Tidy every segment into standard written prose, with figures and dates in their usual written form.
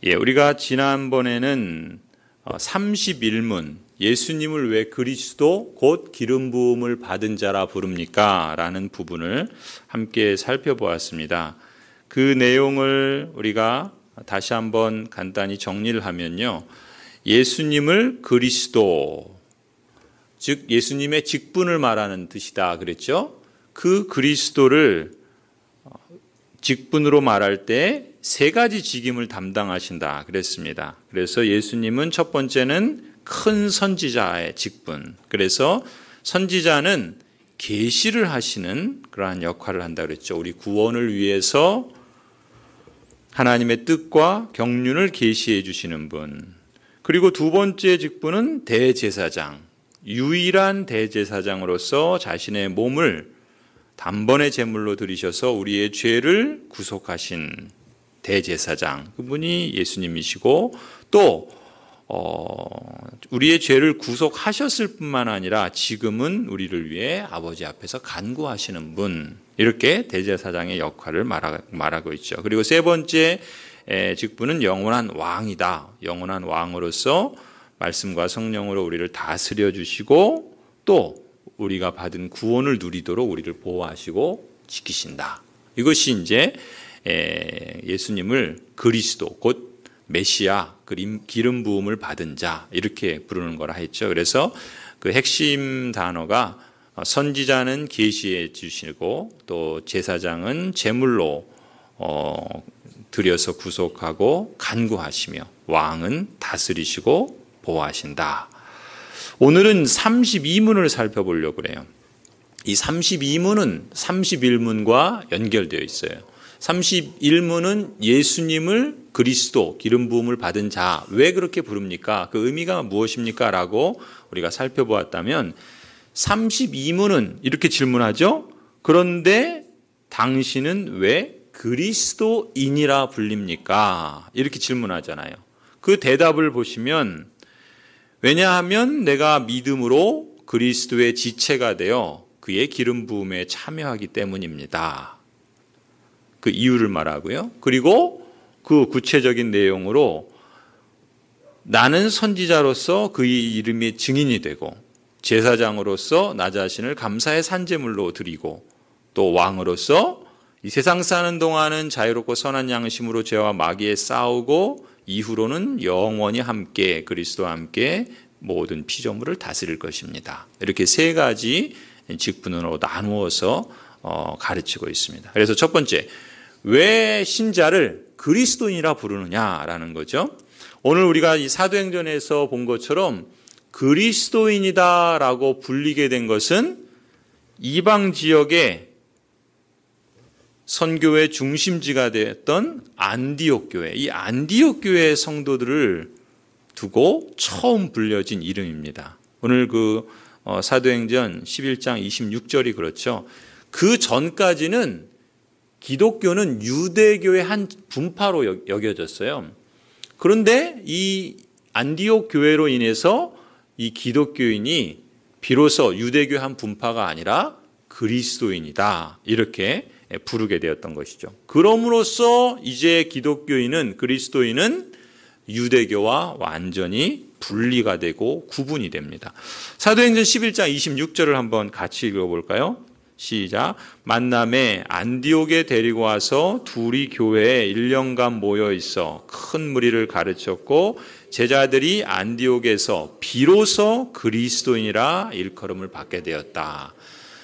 우리가 지난번에는 31문 예수님을 왜 그리스도 곧 기름 부음을 받은 자라 부릅니까? 라는 부분을 함께 살펴보았습니다. 그 내용을 우리가 다시 한번 간단히 정리를 하면요. 예수님을 그리스도, 즉 예수님의 직분을 말하는 뜻이다 그랬죠. 그 그리스도를 직분으로 말할 때 세 가지 직임을 담당하신다 그랬습니다. 그래서 예수님은 첫 번째는 큰 선지자의 직분. 그래서 선지자는 계시를 하시는 그러한 역할을 한다 그랬죠. 우리 구원을 위해서 하나님의 뜻과 경륜을 계시해 주시는 분. 그리고 두 번째 직분은 대제사장. 유일한 대제사장으로서 자신의 몸을 단번에 제물로 드리셔서 우리의 죄를 구속하신 대제사장, 그분이 예수님이시고 또 우리의 죄를 구속하셨을 뿐만 아니라 지금은 우리를 위해 아버지 앞에서 간구하시는 분, 이렇게 대제사장의 역할을 말하고 있죠. 그리고 세 번째 직분은 영원한 왕이다. 영원한 왕으로서 말씀과 성령으로 우리를 다스려 주시고 또 우리가 받은 구원을 누리도록 우리를 보호하시고 지키신다. 이것이 이제 예수님을 그리스도 곧 메시아, 기름 부음을 받은 자 이렇게 부르는 거라 했죠. 그래서 그 핵심 단어가 선지자는 계시해 주시고 또 제사장은 제물로 드려서 구속하고 간구하시며 왕은 다스리시고 보호하신다. 오늘은 32문을 살펴보려고 그래요. 이 32문은 31문과 연결되어 있어요. 31문은 예수님을 그리스도, 기름 부음을 받은 자, 왜 그렇게 부릅니까? 그 의미가 무엇입니까? 라고 우리가 살펴보았다면 32문은 이렇게 질문하죠. 그런데 당신은 왜 그리스도인이라 불립니까? 이렇게 질문하잖아요. 그 대답을 보시면 왜냐하면 내가 믿음으로 그리스도의 지체가 되어 그의 기름 부음에 참여하기 때문입니다. 그 이유를 말하고요. 그리고 그 구체적인 내용으로 나는 선지자로서 그의 이름의 증인이 되고 제사장으로서 나 자신을 감사의 산제물로 드리고 또 왕으로서 이 세상 사는 동안은 자유롭고 선한 양심으로 죄와 마귀에 싸우고 이후로는 영원히 함께 그리스도와 함께 모든 피조물을 다스릴 것입니다. 이렇게 세 가지 직분으로 나누어서 가르치고 있습니다. 그래서 첫 번째, 왜 신자를 그리스도인이라 부르느냐라는 거죠. 오늘 우리가 이 사도행전에서 본 것처럼 그리스도인이다라고 불리게 된 것은 이방 지역의 선교의 중심지가 되었던 안디옥 교회, 이 안디옥 교회의 성도들을 두고 처음 불려진 이름입니다. 오늘 그 사도행전 11장 26절이 그렇죠. 그 전까지는 기독교는 유대교의 한 분파로 여겨졌어요. 그런데 이 안디옥 교회로 인해서 이 기독교인이 비로소 유대교의 한 분파가 아니라 그리스도인이다. 이렇게 부르게 되었던 것이죠. 그럼으로써 이제 기독교인은, 그리스도인은 유대교와 완전히 분리가 되고 구분이 됩니다. 사도행전 11장 26절을 한번 같이 읽어볼까요? 시작. 만남에 안디옥에 데리고 와서 둘이 교회에 1년간 모여 있어 큰 무리를 가르쳤고 제자들이 안디옥에서 비로소 그리스도인이라 일컬음을 받게 되었다.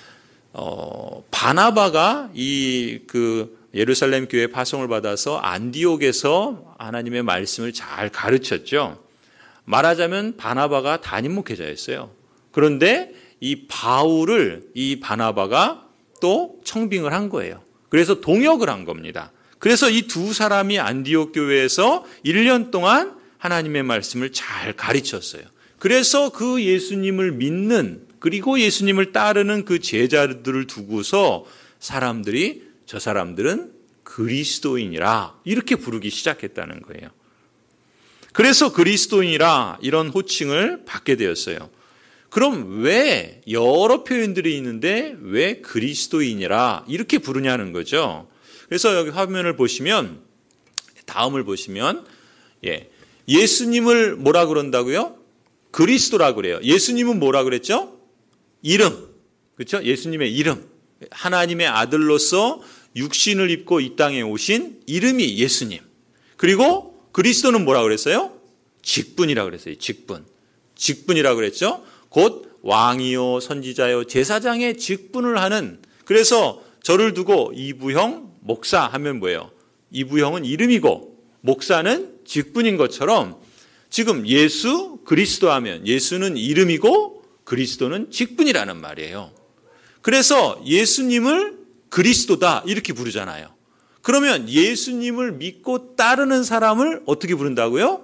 바나바가 예루살렘 교회 파송을 받아서 안디옥에서 하나님의 말씀을 잘 가르쳤죠. 말하자면 바나바가 담임 목회자였어요. 그런데 이 바울을 이 바나바가 또 청빙을 한 거예요. 그래서 동역을 한 겁니다. 그래서 이 두 사람이 안디옥 교회에서 1년 동안 하나님의 말씀을 잘 가르쳤어요. 그래서 그 예수님을 믿는 그리고 예수님을 따르는 그 제자들을 두고서 사람들이 저 사람들은 그리스도인이라 이렇게 부르기 시작했다는 거예요. 그래서 그리스도인이라 이런 호칭을 받게 되었어요. 그럼 왜 여러 표현들이 있는데 왜 그리스도인이라 이렇게 부르냐는 거죠. 그래서 여기 화면을 보시면 다음을 보시면 예. 예수님을 뭐라 그런다고요? 그리스도라 그래요. 예수님은 뭐라 그랬죠? 이름. 그렇죠? 예수님의 이름. 하나님의 아들로서 육신을 입고 이 땅에 오신 이름이 예수님. 그리고 그리스도는 뭐라 그랬어요? 직분이라 그랬어요. 직분. 직분이라 그랬죠? 곧 왕이요 선지자요 제사장의 직분을 하는, 그래서 저를 두고 이부형 목사 하면 뭐예요? 이부형은 이름이고 목사는 직분인 것처럼 지금 예수 그리스도 하면 예수는 이름이고 그리스도는 직분이라는 말이에요. 그래서 예수님을 그리스도다 이렇게 부르잖아요. 그러면 예수님을 믿고 따르는 사람을 어떻게 부른다고요?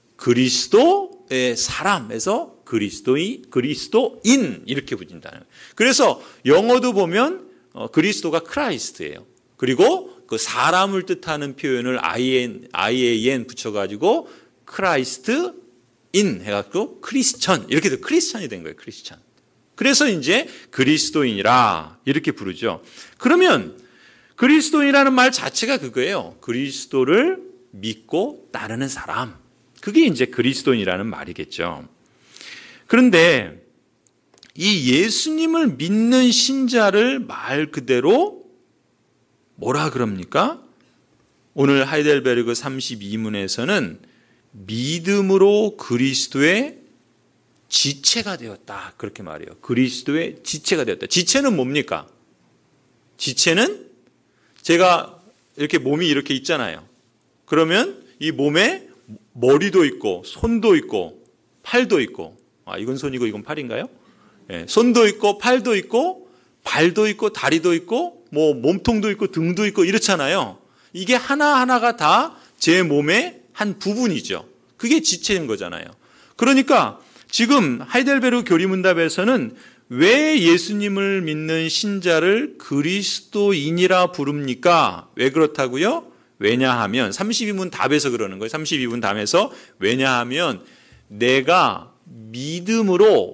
그리스도의 사람에서 그리스도인 이렇게 부른다는 거예요. 그래서 영어도 보면 그리스도가 크라이스트예요. 그리고 그 사람을 뜻하는 표현을 IAN 붙여가지고 크라이스트 인 해갖고 크리스천 이렇게 돼서 크리스천이 된 거예요. 크리스천. 그래서 이제 그리스도인이라 이렇게 부르죠. 그러면 그리스도인이라는 말 자체가 그거예요. 그리스도를 믿고 따르는 사람. 그게 이제 그리스도인이라는 말이겠죠. 그런데 이 예수님을 믿는 신자를 말 그대로 뭐라 그럽니까? 오늘 하이델베르그 32문에서는 믿음으로 그리스도의 지체가 되었다. 그렇게 말해요. 그리스도의 지체가 되었다. 지체는 뭡니까? 지체는 제가 이렇게 몸이 이렇게 있잖아요. 그러면 이 몸에 머리도 있고 손도 있고 팔도 있고, 이건 손이고 이건 팔인가요? 네, 손도 있고 팔도 있고 발도 있고 다리도 있고 뭐 몸통도 있고 등도 있고 이렇잖아요. 이게 하나하나가 다 제 몸의 한 부분이죠. 그게 지체인 거잖아요. 그러니까 지금 하이델베르그 교리문답에서는 왜 예수님을 믿는 신자를 그리스도인이라 부릅니까? 왜 그렇다고요? 왜냐하면 32문 답에서 그러는 거예요. 32문 답에서 왜냐하면 내가 믿음으로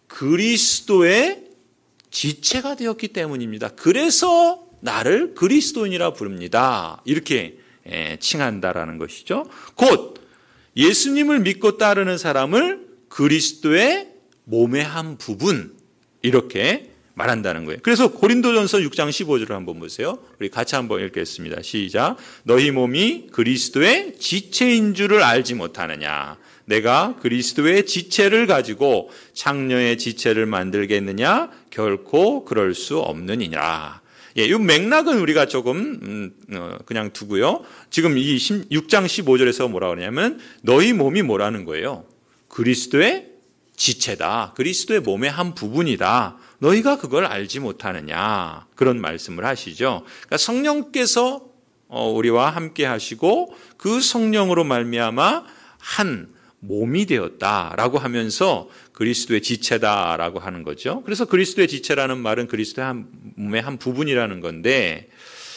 그리스도의 지체가 되었기 때문입니다. 그래서 나를 그리스도인이라 부릅니다. 이렇게 칭한다라는 것이죠. 곧 예수님을 믿고 따르는 사람을 그리스도의 몸의 한 부분 이렇게 말한다는 거예요. 그래서 고린도전서 6장 15절을 한번 보세요. 우리 같이 한번 읽겠습니다. 시작. 너희 몸이 그리스도의 지체인 줄을 알지 못하느냐. 내가 그리스도의 지체를 가지고 창녀의 지체를 만들겠느냐? 결코 그럴 수 없느니라. 이 맥락은 우리가 조금 그냥 두고요. 지금 이 6장 15절에서 뭐라 그러냐면 너희 몸이 뭐라는 거예요? 그리스도의 지체다. 그리스도의 몸의 한 부분이다. 너희가 그걸 알지 못하느냐. 그런 말씀을 하시죠. 그러니까 성령께서 우리와 함께 하시고 그 성령으로 말미암아 한 몸이 되었다라고 하면서 그리스도의 지체다라고 하는 거죠. 그래서 그리스도의 지체라는 말은 그리스도의 몸의 한 부분이라는 건데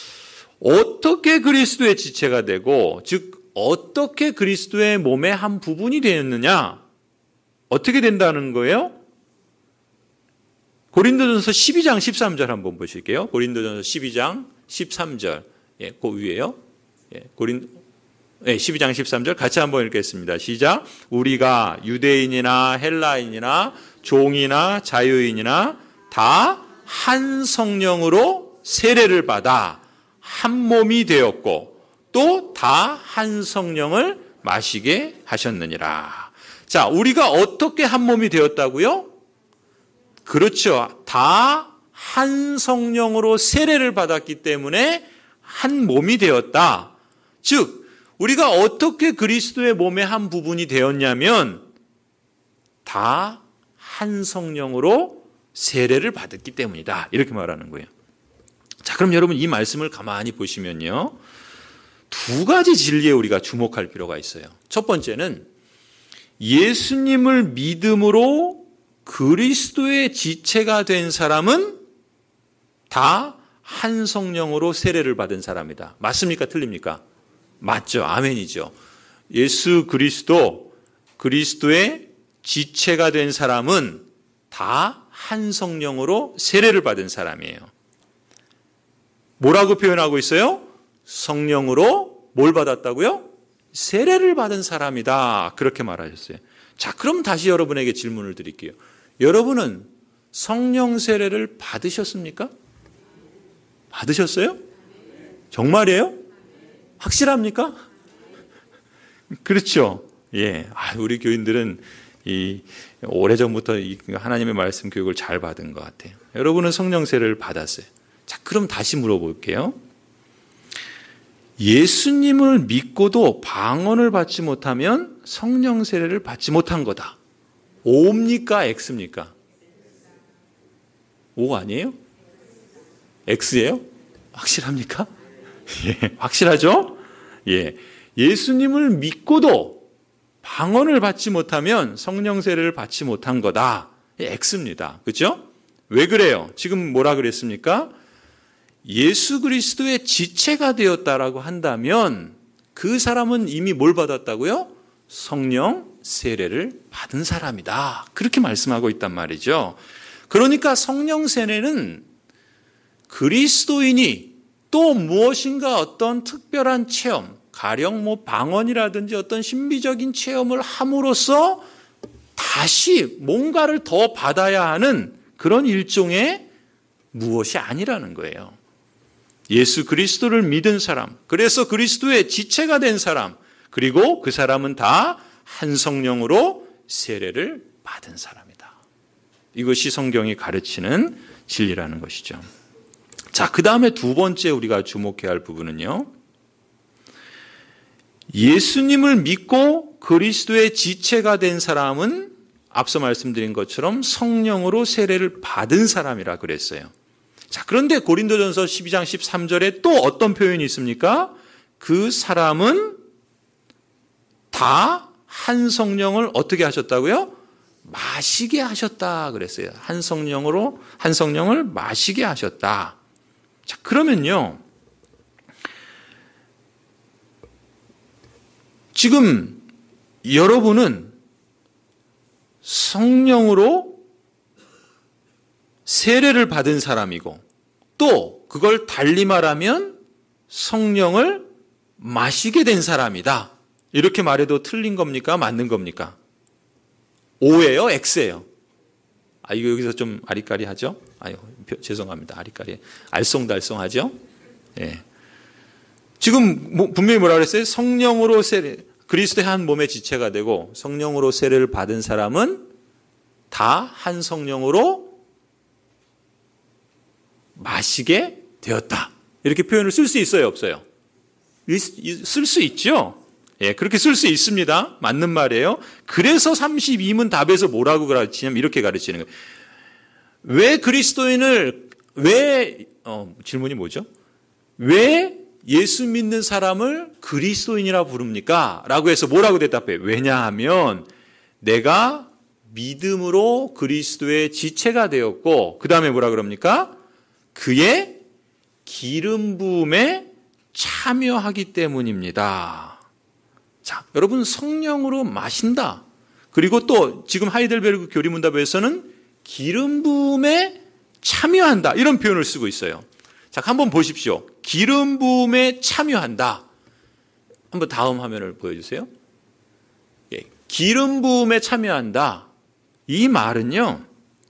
어떻게 그리스도의 지체가 되고 즉 어떻게 그리스도의 몸의 한 부분이 되었느냐? 어떻게 된다는 거예요? 고린도전서 12장 13절 한번 보실게요. 고린도전서 12장 13절. 그 위에요. 12장 13절 같이 한번 읽겠습니다. 시작. 우리가 유대인이나 헬라인이나 종이나 자유인이나 다 한 성령으로 세례를 받아 한 몸이 되었고 또 다 한 성령을 마시게 하셨느니라. 자, 우리가 어떻게 한 몸이 되었다고요? 그렇죠. 다 한 성령으로 세례를 받았기 때문에 한 몸이 되었다. 즉 우리가 어떻게 그리스도의 몸의 한 부분이 되었냐면 다 한 성령으로 세례를 받았기 때문이다. 이렇게 말하는 거예요. 자, 그럼 여러분 이 말씀을 가만히 보시면요. 두 가지 진리에 우리가 주목할 필요가 있어요. 첫 번째는 예수님을 믿음으로 그리스도의 지체가 된 사람은 다 한 성령으로 세례를 받은 사람이다. 맞습니까? 틀립니까? 맞죠. 아멘이죠. 예수 그리스도, 그리스도의 지체가 된 사람은 다 한 성령으로 세례를 받은 사람이에요. 뭐라고 표현하고 있어요? 성령으로 뭘 받았다고요? 세례를 받은 사람이다. 그렇게 말하셨어요. 자, 그럼 다시 여러분에게 질문을 드릴게요. 여러분은 성령 세례를 받으셨습니까? 받으셨어요? 정말이에요? 확실합니까? 그렇죠. 예. 우리 교인들은 오래전부터 하나님의 말씀 교육을 잘 받은 것 같아요. 여러분은 성령 세례를 받았어요. 자, 그럼 다시 물어볼게요. 예수님을 믿고도 방언을 받지 못하면 성령 세례를 받지 못한 거다. O입니까? X입니까? O 아니에요? X예요? 확실합니까? 예, 확실하죠? 예. 예수님을 믿고도 방언을 받지 못하면 성령 세례를 받지 못한 거다. X입니다. 그렇죠? 왜 그래요? 지금 뭐라 그랬습니까? 예수 그리스도의 지체가 되었다라고 한다면 그 사람은 이미 뭘 받았다고요? 성령 세례를 받은 사람이다. 그렇게 말씀하고 있단 말이죠. 그러니까 성령 세례는 그리스도인이 또 무엇인가 어떤 특별한 체험, 가령 방언이라든지 어떤 신비적인 체험을 함으로써 다시 뭔가를 더 받아야 하는 그런 일종의 무엇이 아니라는 거예요. 예수 그리스도를 믿은 사람, 그래서 그리스도의 지체가 된 사람, 그리고 그 사람은 다 한 성령으로 세례를 받은 사람이다. 이것이 성경이 가르치는 진리라는 것이죠. 자, 그 다음에 두 번째 우리가 주목해야 할 부분은요. 예수님을 믿고 그리스도의 지체가 된 사람은 앞서 말씀드린 것처럼 성령으로 세례를 받은 사람이라 그랬어요. 자, 그런데 고린도전서 12장 13절에 또 어떤 표현이 있습니까? 그 사람은 다 한 성령을 어떻게 하셨다고요? 마시게 하셨다 그랬어요. 한 성령을 마시게 하셨다. 자, 그러면요. 지금 여러분은 성령으로 세례를 받은 사람이고 또 그걸 달리 말하면 성령을 마시게 된 사람이다. 이렇게 말해도 틀린 겁니까? 맞는 겁니까? O예요? X예요? 이거 여기서 좀 아리까리하죠? 죄송합니다. 아리까리. 알쏭달쏭하죠? 예. 지금 분명히 뭐라 그랬어요? 성령으로 세례, 그리스도의 한 몸의 지체가 되고 성령으로 세례를 받은 사람은 다 한 성령으로 마시게 되었다. 이렇게 표현을 쓸 수 있어요? 없어요? 쓸 수 있죠? 예, 그렇게 쓸 수 있습니다. 맞는 말이에요. 그래서 32문 답에서 뭐라고 가르치냐면 이렇게 가르치는 거예요. 질문이 뭐죠? 왜 예수 믿는 사람을 그리스도인이라 부릅니까? 라고 해서 뭐라고 대답해요? 왜냐하면 내가 믿음으로 그리스도의 지체가 되었고 그 다음에 뭐라 그럽니까? 그의 기름 부음에 참여하기 때문입니다. 자, 여러분 성령으로 마신다. 그리고 또 지금 하이델베르그 교리문답에서는 기름 부음에 참여한다. 이런 표현을 쓰고 있어요. 자, 한번 보십시오. 기름 부음에 참여한다. 한번 다음 화면을 보여주세요. 예, 기름 부음에 참여한다. 이 말은요.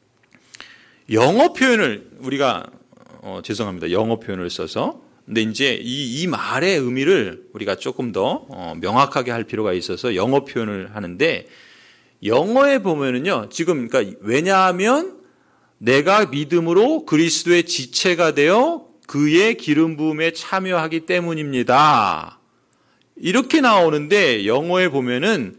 영어 표현을 우리가 죄송합니다. 영어 표현을 써서 근데 이제 이 말의 의미를 우리가 조금 더 명확하게 할 필요가 있어서 영어 표현을 하는데 영어에 보면은요. 지금 그러니까 왜냐하면 내가 믿음으로 그리스도의 지체가 되어 그의 기름 부음에 참여하기 때문입니다. 이렇게 나오는데 영어에 보면은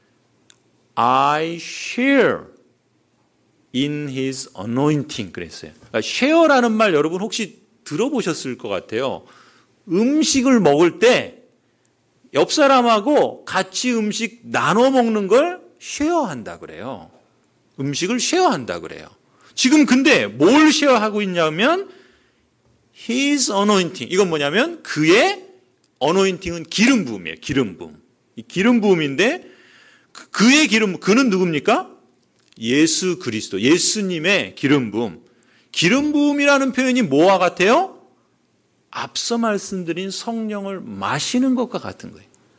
I share in his anointing 그랬어요. 그러니까 share라는 말 여러분 혹시 들어보셨을 것 같아요. 음식을 먹을 때 옆 사람하고 같이 음식 나눠 먹는 걸 쉐어한다 그래요. 음식을 쉐어한다 그래요. 지금 근데 뭘 쉐어하고 있냐면 his anointing. 이건 뭐냐면 그의 anointing은 기름 부음이에요. 기름 부음. 이 기름 부음인데 그의 기름, 그는 누굽니까? 예수 그리스도, 예수님의 기름 부음. 기름 부음이라는 표현이 뭐와 같아요? 앞서 말씀드린 성령을 마시는 것과 같은 거예요.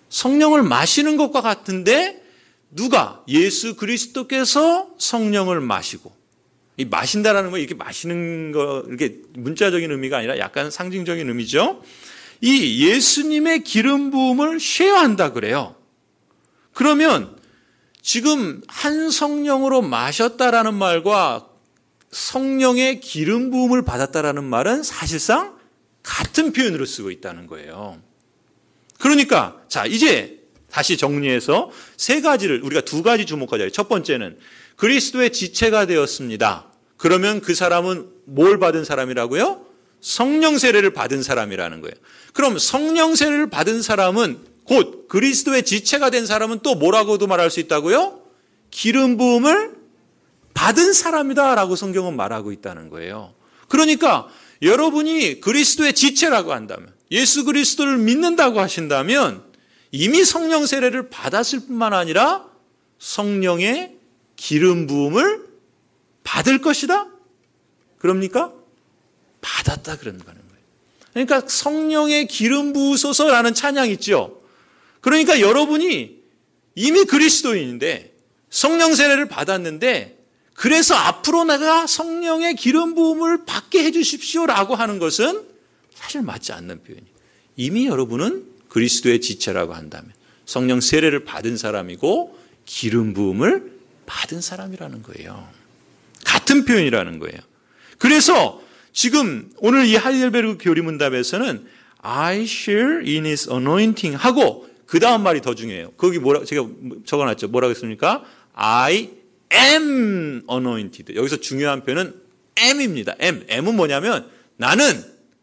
성령을 마시는 것과 같은데 누가? 예수 그리스도께서 성령을 마시고, 이 마신다라는 거 이렇게 마시는 거 이렇게 문자적인 의미가 아니라 약간 상징적인 의미죠. 이 예수님의 기름 부음을 쉐어한다 그래요. 그러면 지금 한 성령으로 마셨다라는 말과 성령의 기름 부음을 받았다라는 말은 사실상 같은 표현으로 쓰고 있다는 거예요. 그러니까 자, 이제 다시 정리해서 세 가지를 우리가 두 가지 주목하자요. 첫 번째는 그리스도의 지체가 되었습니다. 그러면 그 사람은 뭘 받은 사람이라고요? 성령 세례를 받은 사람이라는 거예요. 그럼 성령 세례를 받은 사람은 곧 그리스도의 지체가 된 사람은 또 뭐라고도 말할 수 있다고요? 기름 부음을 받은 사람이다라고 성경은 말하고 있다는 거예요. 그러니까 여러분이 그리스도의 지체라고 한다면, 예수 그리스도를 믿는다고 하신다면 이미 성령 세례를 받았을 뿐만 아니라 성령의 기름 부음을 받을 것이다? 그럽니까? 받았다 그러는 거예요. 그러니까 성령의 기름 부으소서라는 찬양이 있죠. 그러니까 여러분이 이미 그리스도인인데 성령 세례를 받았는데 그래서 앞으로 내가 성령의 기름 부음을 받게 해 주십시오라고 하는 것은 사실 맞지 않는 표현이에요. 이미 여러분은 그리스도의 지체라고 한다면 성령 세례를 받은 사람이고 기름 부음을 받은 사람이라는 거예요. 같은 표현이라는 거예요. 그래서 지금 오늘 이 하이델베르그 교리문답에서는 I share in his anointing 하고 그 다음 말이 더 중요해요. 거기 제가 적어놨죠. 뭐라고 했습니까? I am anointed. 여기서 중요한 표현은 am입니다. am은 뭐냐면 나는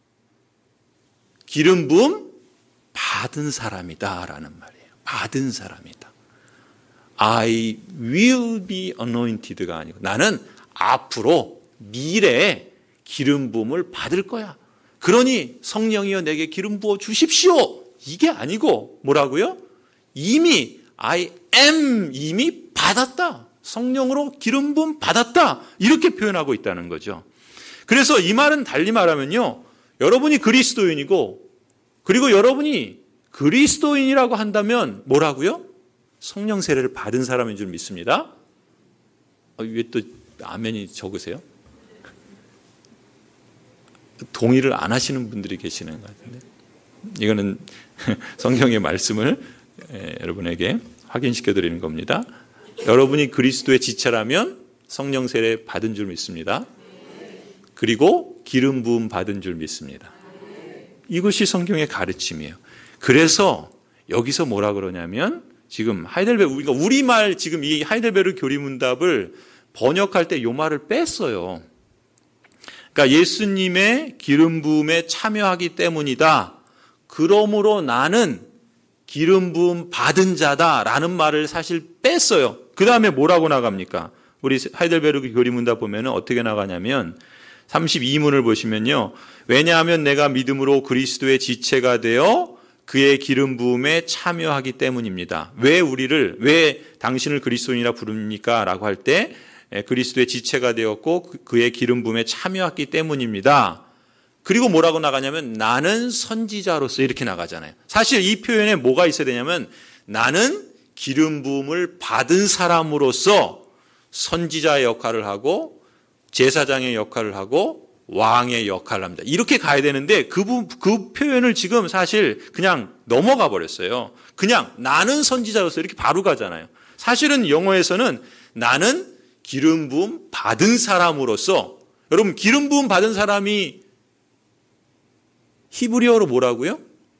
기름 부음 받은 사람이다라는 말이에요. 받은 사람이다. I will be anointed가 아니고 나는 앞으로 미래에 기름 부음을 받을 거야. 그러니 성령이여 내게 기름 부어 주십시오. 이게 아니고 뭐라고요? 이미 I am 이미 받았다. 성령으로 기름 부음 받았다. 이렇게 표현하고 있다는 거죠. 그래서 이 말은 달리 말하면요. 여러분이 그리스도인이고 그리고 여러분이 그리스도인이라고 한다면 뭐라고요? 성령 세례를 받은 사람인 줄 믿습니다. 왜 또 아멘이 적으세요? 동의를 안 하시는 분들이 계시는 것 같은데 이거는 성경의 말씀을 여러분에게 확인시켜 드리는 겁니다. 여러분이 그리스도의 지체라면 성령 세례 받은 줄 믿습니다. 그리고 기름 부음 받은 줄 믿습니다. 이것이 성경의 가르침이에요. 그래서 여기서 뭐라 그러냐면 지금 하이델베르 우리말 지금 이 하이델베르 교리문답을 번역할 때 이 말을 뺐어요. 그러니까 예수님의 기름 부음에 참여하기 때문이다. 그러므로 나는 기름 부음 받은 자다라는 말을 사실 뺐어요. 그 다음에 뭐라고 나갑니까? 우리 하이델베르그 교리문답 보면 어떻게 나가냐면 32문을 보시면요. 왜냐하면 내가 믿음으로 그리스도의 지체가 되어 그의 기름 부음에 참여하기 때문입니다. 왜 당신을 그리스도인이라 부릅니까? 라고 할 때 그리스도의 지체가 되었고 그의 기름 부음에 참여했기 때문입니다. 그리고 뭐라고 나가냐면 나는 선지자로서 이렇게 나가잖아요. 사실 이 표현에 뭐가 있어야 되냐면 나는 기름 부음을 받은 사람으로서 선지자의 역할을 하고 제사장의 역할을 하고 왕의 역할을 합니다. 이렇게 가야 되는데 그 표현을 지금 사실 그냥 넘어가 버렸어요. 그냥 나는 선지자로서 이렇게 바로 가잖아요. 사실은 영어에서는 나는 기름 부음 받은 사람으로서 여러분 기름 부음 받은 사람이 히브리어로 뭐라고요?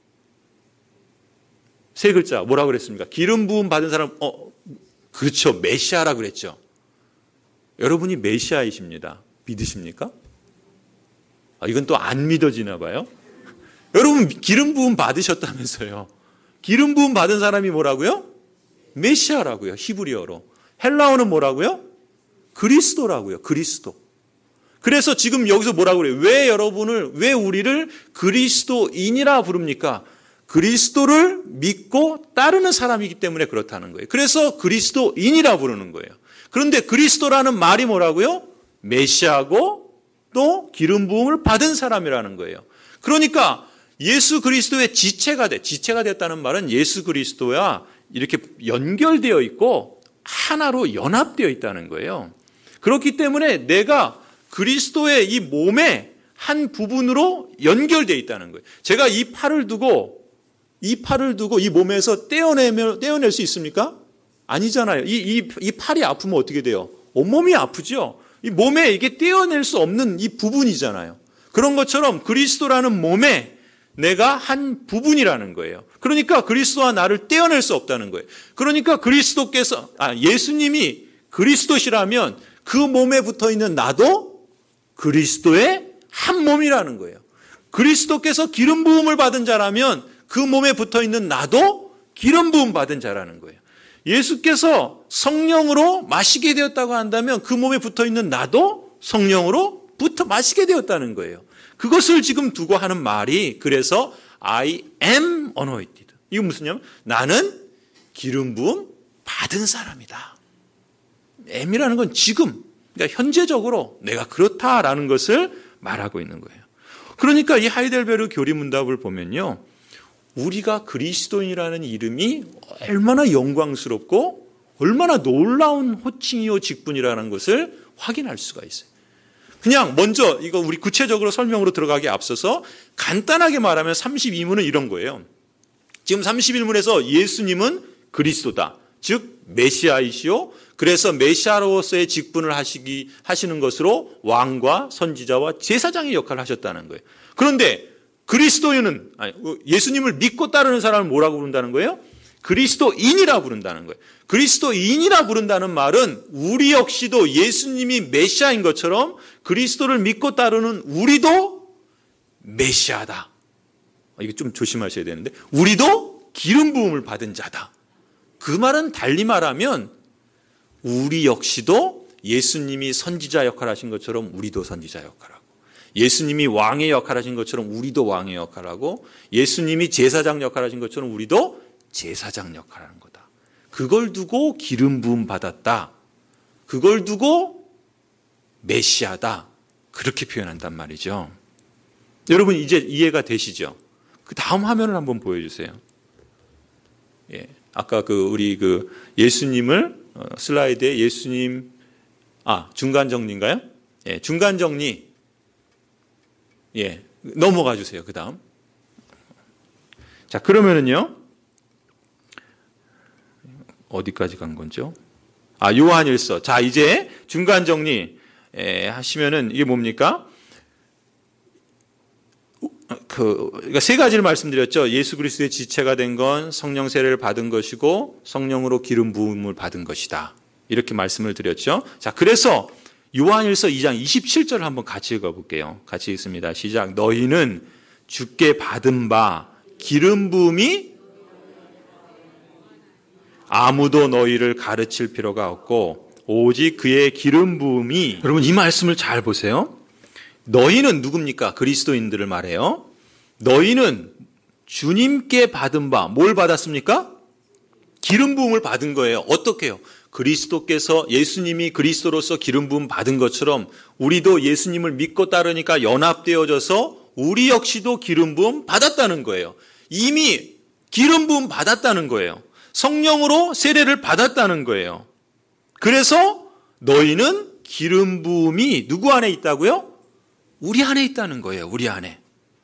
세 글자 뭐라고 그랬습니까? 기름 부음 받은 사람 그렇죠. 메시아라고 그랬죠. 여러분이 메시아이십니다. 믿으십니까? 이건 또 안 믿어지나 봐요. 여러분 기름 부음 받으셨다면서요. 기름 부음 받은 사람이 뭐라고요? 메시아라고요. 히브리어로. 헬라어는 뭐라고요? 그리스도라고요. 그리스도. 그래서 지금 여기서 뭐라고 그래요? 왜 우리를 그리스도인이라 부릅니까? 그리스도를 믿고 따르는 사람이기 때문에 그렇다는 거예요. 그래서 그리스도인이라 부르는 거예요. 그런데 그리스도라는 말이 뭐라고요? 메시아고 또 기름 부음을 받은 사람이라는 거예요. 그러니까 예수 그리스도의 지체가 됐다는 말은 예수 그리스도와 이렇게 연결되어 있고 하나로 연합되어 있다는 거예요. 그렇기 때문에 내가 그리스도의 이 몸의 한 부분으로 연결되어 있다는 거예요. 제가 이 팔을 두고 이 몸에서 떼어낼 수 있습니까? 아니잖아요. 이 팔이 아프면 어떻게 돼요? 온몸이 아프죠? 이 몸에 이게 떼어낼 수 없는 이 부분이잖아요. 그런 것처럼 그리스도라는 몸에 내가 한 부분이라는 거예요. 그러니까 그리스도와 나를 떼어낼 수 없다는 거예요. 그러니까 예수님이 그리스도시라면 그 몸에 붙어 있는 나도 그리스도의 한 몸이라는 거예요. 그리스도께서 기름 부음을 받은 자라면 그 몸에 붙어 있는 나도 기름 부음 받은 자라는 거예요. 예수께서 성령으로 마시게 되었다고 한다면 그 몸에 붙어 있는 나도 성령으로 마시게 되었다는 거예요. 그것을 지금 두고 하는 말이 그래서 I am anointed. 이거 무슨 냐면 나는 기름 부음 받은 사람이다. am이라는 건 지금, 그러니까 현재적으로 내가 그렇다라는 것을 말하고 있는 거예요. 그러니까 이 하이델베르 교리문답을 보면요, 우리가 그리스도인이라는 이름이 얼마나 영광스럽고 얼마나 놀라운 호칭이요 직분이라는 것을 확인할 수가 있어요. 그냥 먼저 이거 우리 구체적으로 설명으로 들어가기 앞서서 간단하게 말하면 32문은 이런 거예요. 지금 31문에서 예수님은 그리스도다. 즉 메시아이시오. 그래서 메시아로서의 직분을 하시는 것으로 왕과 선지자와 제사장의 역할을 하셨다는 거예요. 그런데 예수님을 믿고 따르는 사람을 뭐라고 부른다는 거예요? 그리스도인이라 부른다는 거예요. 그리스도인이라 부른다는 말은 우리 역시도 예수님이 메시아인 것처럼 그리스도를 믿고 따르는 우리도 메시아다. 이거 좀 조심하셔야 되는데, 우리도 기름 부음을 받은 자다. 그 말은 달리 말하면 우리 역시도 예수님이 선지자 역할을 하신 것처럼 우리도 선지자 역할을 하고, 예수님이 왕의 역할을 하신 것처럼 우리도 왕의 역할을 하고, 예수님이 제사장 역할을 하신 것처럼 우리도 제사장 역할을 하는 거다. 그걸 두고 기름 부음 받았다. 그걸 두고 메시아다. 그렇게 표현한단 말이죠. 여러분 이제 이해가 되시죠? 그 다음 화면을 한번 보여주세요. 예, 아까 우리 예수님을 슬라이드에 예수님 중간 정리인가요? 예, 중간 정리. 예, 넘어가 주세요. 그 다음. 자, 그러면은요, 어디까지 간 건죠? 요한일서. 자, 이제 중간 정리 하시면은 이게 뭡니까? 그러니까 세 가지를 말씀드렸죠. 예수 그리스도의 지체가 된 건 성령 세례를 받은 것이고 성령으로 기름 부음을 받은 것이다. 이렇게 말씀을 드렸죠. 자, 그래서 요한일서 2장 27절을 한번 같이 읽어볼게요. 같이 읽습니다. 시작. 너희는 주께 받은 바 기름 부음이 아무도 너희를 가르칠 필요가 없고 오직 그의 기름 부음이. 여러분 이 말씀을 잘 보세요. 너희는 누굽니까? 그리스도인들을 말해요. 너희는 주님께 받은 바, 뭘 받았습니까? 기름 부음을 받은 거예요. 어떻게 해요? 그리스도께서, 예수님이 그리스도로서 기름 부음 받은 것처럼 우리도 예수님을 믿고 따르니까 연합되어져서 우리 역시도 기름 부음 받았다는 거예요. 이미 기름 부음 받았다는 거예요. 성령으로 세례를 받았다는 거예요. 그래서 너희는 기름 부음이 누구 안에 있다고요? 우리 안에 있다는 거예요. 우리 안에.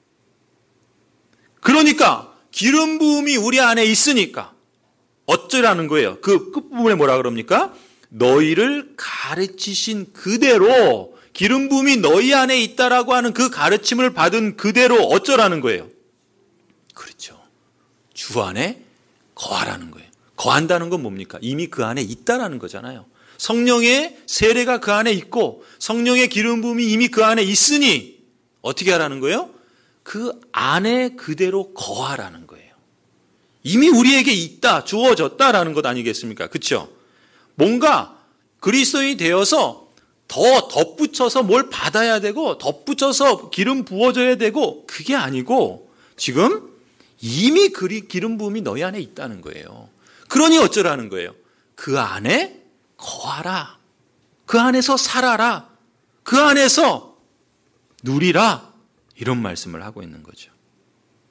그러니까 기름 부음이 우리 안에 있으니까 어쩌라는 거예요? 그 끝부분에 뭐라 그럽니까? 너희를 가르치신 그대로, 기름 부음이 너희 안에 있다라고 하는 그 가르침을 받은 그대로 어쩌라는 거예요? 그렇죠. 주 안에 거하라는 거예요. 거한다는 건 뭡니까? 이미 그 안에 있다라는 거잖아요. 성령의 세례가 그 안에 있고 성령의 기름 부음이 이미 그 안에 있으니 어떻게 하라는 거예요? 그 안에 그대로 거하라는 거예요. 이미 우리에게 있다, 주어졌다라는 것 아니겠습니까? 그렇죠? 뭔가 그리스도인이 되어서 더 덧붙여서 뭘 받아야 되고 덧붙여서 기름 부어줘야 되고 그게 아니고 지금 이미 기름 부음이 너희 안에 있다는 거예요. 그러니 어쩌라는 거예요? 그 안에 거하라. 그 안에서 살아라. 그 안에서 누리라. 이런 말씀을 하고 있는 거죠.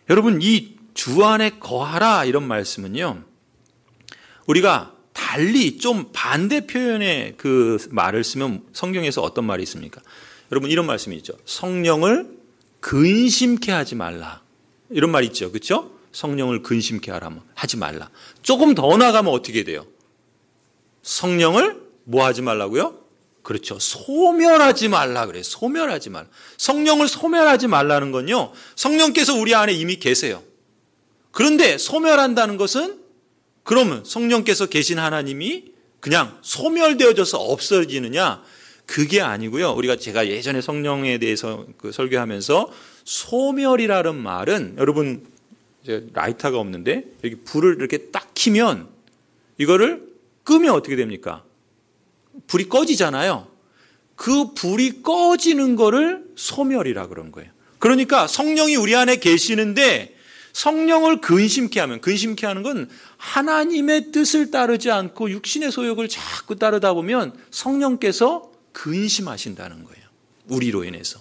여러분, 이 주 안에 거하라 이런 말씀은요, 우리가 달리 좀 반대 표현의 그 말을 쓰면 성경에서 어떤 말이 있습니까? 여러분, 이런 말씀이 있죠. 성령을 근심케 하지 말라. 이런 말 있죠. 그렇죠? 성령을 근심케 하지 말라. 조금 더 나가면 어떻게 돼요? 성령을 뭐 하지 말라고요? 그렇죠. 소멸하지 말라 그래요. 소멸하지 말라. 성령을 소멸하지 말라는 건요, 성령께서 우리 안에 이미 계세요. 그런데 소멸한다는 것은, 그러면 성령께서 계신 하나님이 그냥 소멸되어져서 없어지느냐? 그게 아니고요. 우리가 제가 예전에 성령에 대해서 그 설교하면서 소멸이라는 말은, 여러분 이제 라이터가 없는데 여기 불을 이렇게 딱 켜면 이거를 끄면 어떻게 됩니까? 불이 꺼지잖아요. 그 불이 꺼지는 거를 소멸이라 그런 거예요. 그러니까 성령이 우리 안에 계시는데 성령을 근심케 하면, 근심케 하는 건 하나님의 뜻을 따르지 않고 육신의 소욕을 자꾸 따르다 보면 성령께서 근심하신다는 거예요. 우리로 인해서.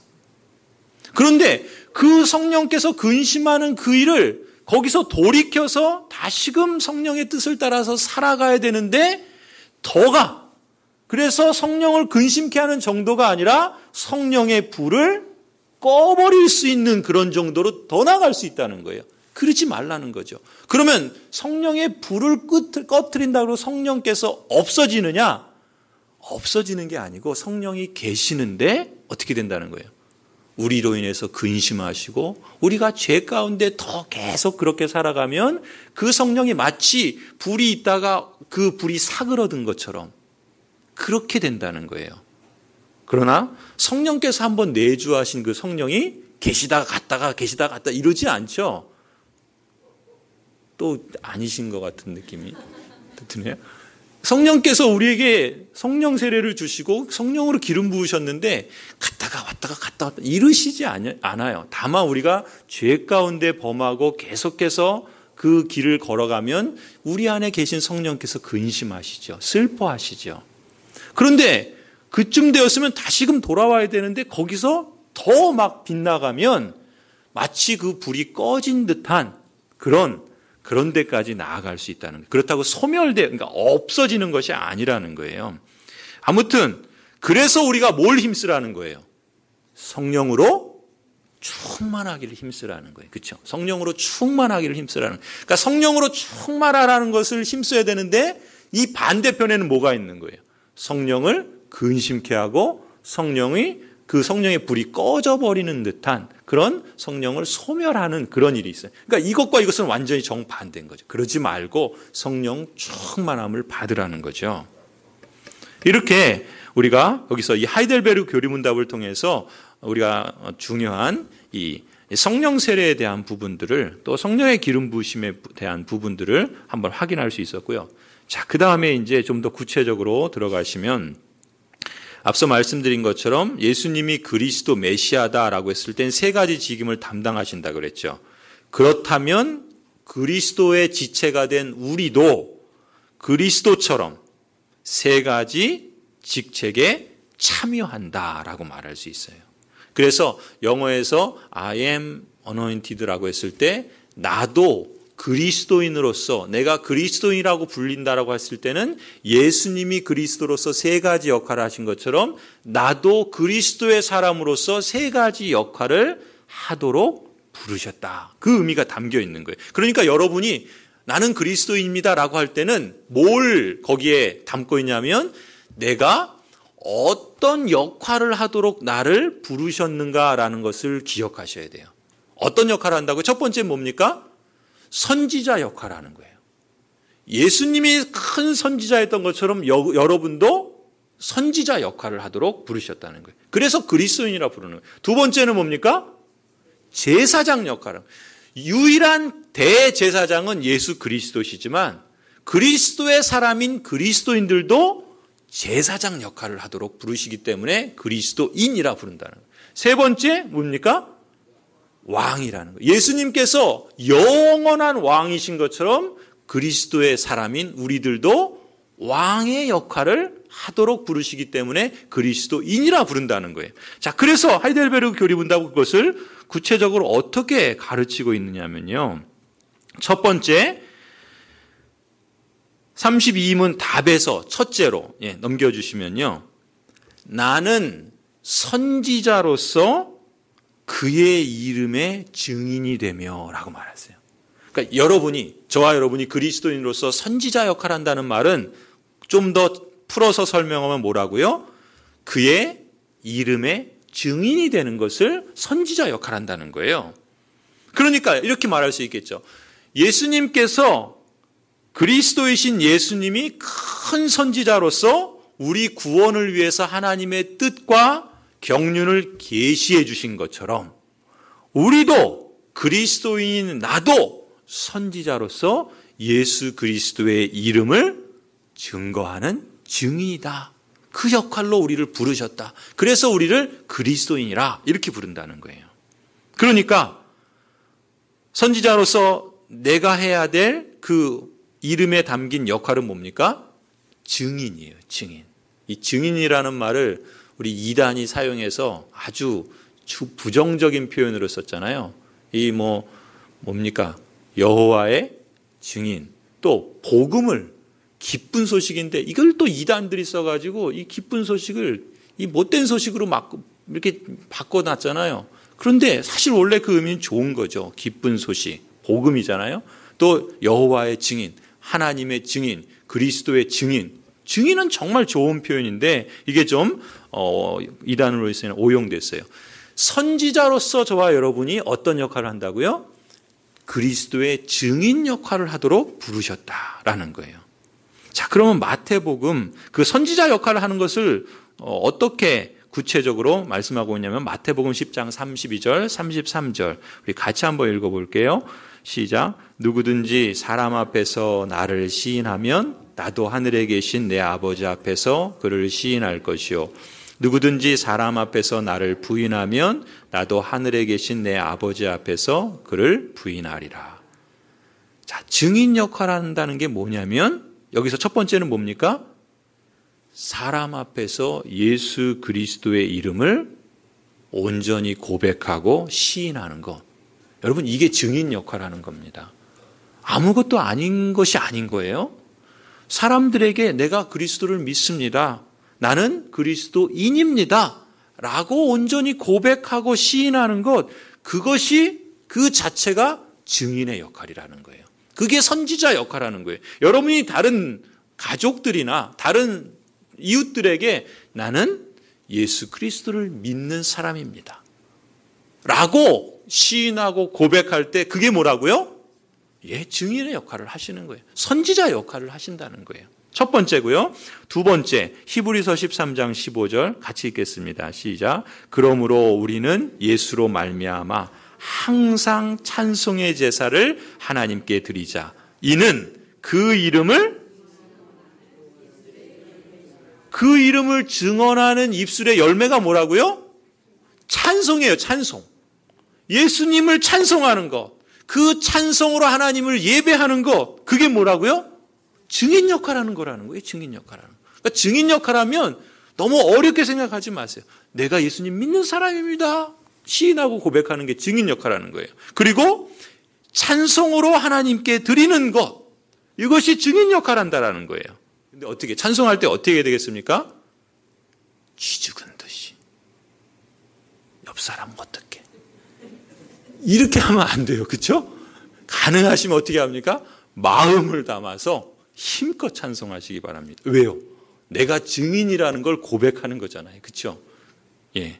그런데 그 성령께서 근심하는 그 일을 거기서 돌이켜서 다시금 성령의 뜻을 따라서 살아가야 되는데 더가, 그래서 성령을 근심케 하는 정도가 아니라 성령의 불을 꺼버릴 수 있는 그런 정도로 더 나갈 수 있다는 거예요. 그러지 말라는 거죠. 그러면 성령의 불을 꺼트린다고 성령께서 없어지느냐? 없어지는 게 아니고 성령이 계시는데 어떻게 된다는 거예요? 우리로 인해서 근심하시고 우리가 죄 가운데 더 계속 그렇게 살아가면 그 성령이 마치 불이 있다가 그 불이 사그러든 것처럼 그렇게 된다는 거예요. 그러나 성령께서 한번 내주하신 그 성령이 계시다가 갔다가 계시다가 갔다 이러지 않죠. 또 아니신 것 같은 느낌이 드네요. 성령께서 우리에게 성령 세례를 주시고 성령으로 기름 부으셨는데 갔다가 왔다 이러시지 않아요. 다만 우리가 죄 가운데 범하고 계속해서 그 길을 걸어가면 우리 안에 계신 성령께서 근심하시죠. 슬퍼하시죠. 그런데 그쯤 되었으면 다시금 돌아와야 되는데 거기서 더 막 빗나가면 마치 그 불이 꺼진 듯한 그런 데까지 나아갈 수 있다는 거예요. 그렇다고 그러니까 없어지는 것이 아니라는 거예요. 아무튼 그래서 우리가 뭘 힘쓰라는 거예요? 성령으로 충만하기를 힘쓰라는 거예요. 그렇죠? 성령으로 충만하기를 힘쓰라는 거예요. 그러니까 성령으로 충만하라는 것을 힘써야 되는데 이 반대편에는 뭐가 있는 거예요? 성령을 근심케 하고 그 성령의 불이 꺼져버리는 듯한 그런 성령을 소멸하는 그런 일이 있어요. 그러니까 이것과 이것은 완전히 정반대인 거죠. 그러지 말고 성령 충만함을 받으라는 거죠. 이렇게 우리가 여기서 이 하이델베르그 교리문답을 통해서 우리가 중요한 이 성령 세례에 대한 부분들을, 또 성령의 기름 부으심에 대한 부분들을 한번 확인할 수 있었고요. 자, 그 다음에 이제 좀 더 구체적으로 들어가시면, 앞서 말씀드린 것처럼 예수님이 그리스도 메시아다라고 했을 땐 세 가지 직임을 담당하신다 그랬죠. 그렇다면 그리스도의 지체가 된 우리도 그리스도처럼 세 가지 직책에 참여한다라고 말할 수 있어요. 그래서 영어에서 I am anointed라고 했을 때 나도 그리스도인으로서, 내가 그리스도인이라고 불린다라고 했을 때는 예수님이 그리스도로서 세 가지 역할을 하신 것처럼 나도 그리스도의 사람으로서 세 가지 역할을 하도록 부르셨다. 그 의미가 담겨 있는 거예요. 그러니까 여러분이 나는 그리스도인입니다라고 할 때는 뭘 거기에 담고 있냐면 내가 어떤 역할을 하도록 나를 부르셨는가라는 것을 기억하셔야 돼요. 어떤 역할을 한다고요? 첫 번째 뭡니까? 선지자 역할을 하는 거예요. 예수님이 큰 선지자였던 것처럼 여러분도 선지자 역할을 하도록 부르셨다는 거예요. 그래서 그리스도인이라 부르는 거예요. 두 번째는 뭡니까? 제사장 역할을. 유일한 대제사장은 예수 그리스도시지만 그리스도의 사람인 그리스도인들도 제사장 역할을 하도록 부르시기 때문에 그리스도인이라 부른다는 거예요. 세 번째 뭡니까? 왕이라는 거예요. 예수님께서 영원한 왕이신 것처럼 그리스도의 사람인 우리들도 왕의 역할을 하도록 부르시기 때문에 그리스도인이라 부른다는 거예요. 자, 그래서 하이델베르그 교리문답은 그것을 구체적으로 어떻게 가르치고 있느냐면요. 첫 번째, 32문 답에서 첫째로 넘겨주시면요. 나는 선지자로서 그의 이름의 증인이 되며 라고 말했어요. 그러니까 저와 여러분이 그리스도인으로서 선지자 역할을 한다는 말은 좀 더 풀어서 설명하면 뭐라고요? 그의 이름의 증인이 되는 것을 선지자 역할을 한다는 거예요. 그러니까 이렇게 말할 수 있겠죠. 예수님께서 그리스도이신 예수님이 큰 선지자로서 우리 구원을 위해서 하나님의 뜻과 경륜을 계시해 주신 것처럼 우리도 그리스도인인 나도 선지자로서 예수 그리스도의 이름을 증거하는 증인이다. 그 역할로 우리를 부르셨다. 그래서 우리를 그리스도인이라 이렇게 부른다는 거예요. 그러니까 선지자로서 내가 해야 될 그 이름에 담긴 역할은 뭡니까? 증인이에요. 증인. 이 증인이라는 말을 우리 이단이 사용해서 아주 부정적인 표현으로 썼잖아요. 이 뭡니까? 여호와의 증인. 또 복음을 기쁜 소식인데 이걸 또 이단들이 써가지고 이 기쁜 소식을 이 못된 소식으로 막 이렇게 바꿔놨잖아요. 그런데 사실 원래 그 의미는 좋은 거죠. 기쁜 소식, 복음이잖아요. 또 여호와의 증인, 하나님의 증인, 그리스도의 증인. 증인은 정말 좋은 표현인데 이게 좀 이단으로 해서는 오용됐어요. 선지자로서 저와 여러분이 어떤 역할을 한다고요? 그리스도의 증인 역할을 하도록 부르셨다라는 거예요. 자, 그러면 마태복음 그 선지자 역할을 하는 것을 어떻게 구체적으로 말씀하고 있냐면 마태복음 10장 32절, 33절 우리 같이 한번 읽어볼게요. 시작. 누구든지 사람 앞에서 나를 시인하면 나도 하늘에 계신 내 아버지 앞에서 그를 시인할 것이요. 누구든지 사람 앞에서 나를 부인하면 나도 하늘에 계신 내 아버지 앞에서 그를 부인하리라. 자, 증인 역할을 한다는 게 뭐냐면 여기서 첫 번째는 뭡니까? 사람 앞에서 예수 그리스도의 이름을 온전히 고백하고 시인하는 것. 여러분 이게 증인 역할을 하는 겁니다. 아무것도 아닌 것이 아닌 거예요. 사람들에게 내가 그리스도를 믿습니다. 나는 그리스도인입니다. 라고 온전히 고백하고 시인하는 것, 그것이 그 자체가 증인의 역할이라는 거예요. 그게 선지자 역할이라는 거예요. 여러분이 다른 가족들이나 다른 이웃들에게 나는 예수 그리스도를 믿는 사람입니다. 라고 시인하고 고백할 때 그게 뭐라고요? 증인의 역할을 하시는 거예요. 선지자 역할을 하신다는 거예요. 첫 번째고요. 두 번째, 히브리서 13장 15절 같이 읽겠습니다. 시작. 그러므로 우리는 예수로 말미암아 항상 찬송의 제사를 하나님께 드리자. 이는 그 이름을 증언하는 입술의 열매가 뭐라고요? 찬송이에요. 찬송. 예수님을 찬송하는 것. 그 찬송으로 하나님을 예배하는 것. 그게 뭐라고요? 증인 역할하는 거라는 거예요. 증인 역할하는 거. 그러니까 증인 역할하면 너무 어렵게 생각하지 마세요. 내가 예수님 믿는 사람입니다. 시인하고 고백하는 게 증인 역할하는 거예요. 그리고 찬송으로 하나님께 드리는 것. 이것이 증인 역할한다라는 거예요. 근데 어떻게 찬송할 때 어떻게 해야 되겠습니까? 쥐 죽은 듯이. 옆 사람 어떻게? 이렇게 하면 안 돼요. 그렇죠? 가능하시면 어떻게 합니까? 마음을 담아서 힘껏 찬송하시기 바랍니다. 왜요? 내가 증인이라는 걸 고백하는 거잖아요. 그렇죠? 예.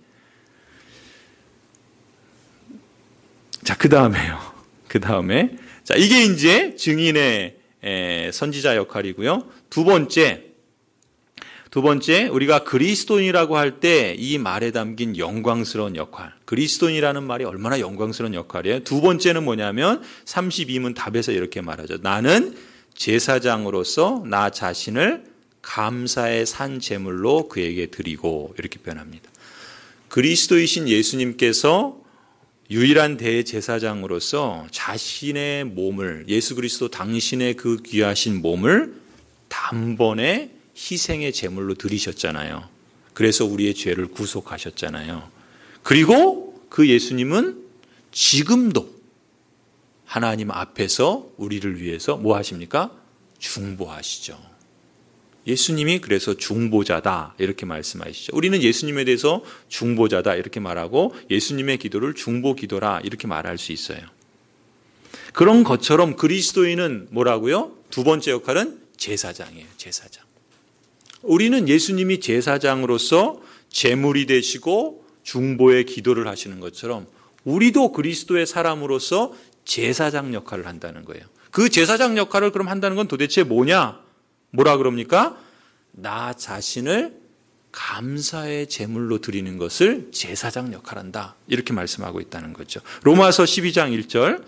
자, 그 다음에 자, 이게 이제 증인의 선지자 역할이고요. 두 번째, 우리가 그리스도인이라고 할 때 이 말에 담긴 영광스러운 역할. 그리스도인이라는 말이 얼마나 영광스러운 역할이에요. 두 번째는 뭐냐면 32문 답에서 이렇게 말하죠. 나는 제사장으로서 나 자신을 감사의 산 제물로 그에게 드리고 이렇게 표현합니다. 그리스도이신 예수님께서 유일한 대제사장으로서 자신의 몸을 예수 그리스도 당신의 그 귀하신 몸을 단번에 희생의 제물로 드리셨잖아요. 그래서 우리의 죄를 구속하셨잖아요. 그리고 그 예수님은 지금도 하나님 앞에서 우리를 위해서 뭐 하십니까? 중보하시죠. 예수님이 그래서 중보자다 이렇게 말씀하시죠. 우리는 예수님에 대해서 중보자다 이렇게 말하고 예수님의 기도를 중보 기도라 이렇게 말할 수 있어요. 그런 것처럼 그리스도인은 뭐라고요? 두 번째 역할은 제사장이에요. 제사장. 우리는 예수님이 제사장으로서 제물이 되시고 중보의 기도를 하시는 것처럼 우리도 그리스도의 사람으로서 제사장 역할을 한다는 거예요. 그 제사장 역할을 그럼 한다는 건 도대체 뭐냐? 뭐라 그럽니까? 나 자신을 감사의 제물로 드리는 것을 제사장 역할한다. 이렇게 말씀하고 있다는 거죠. 로마서 12장 1절.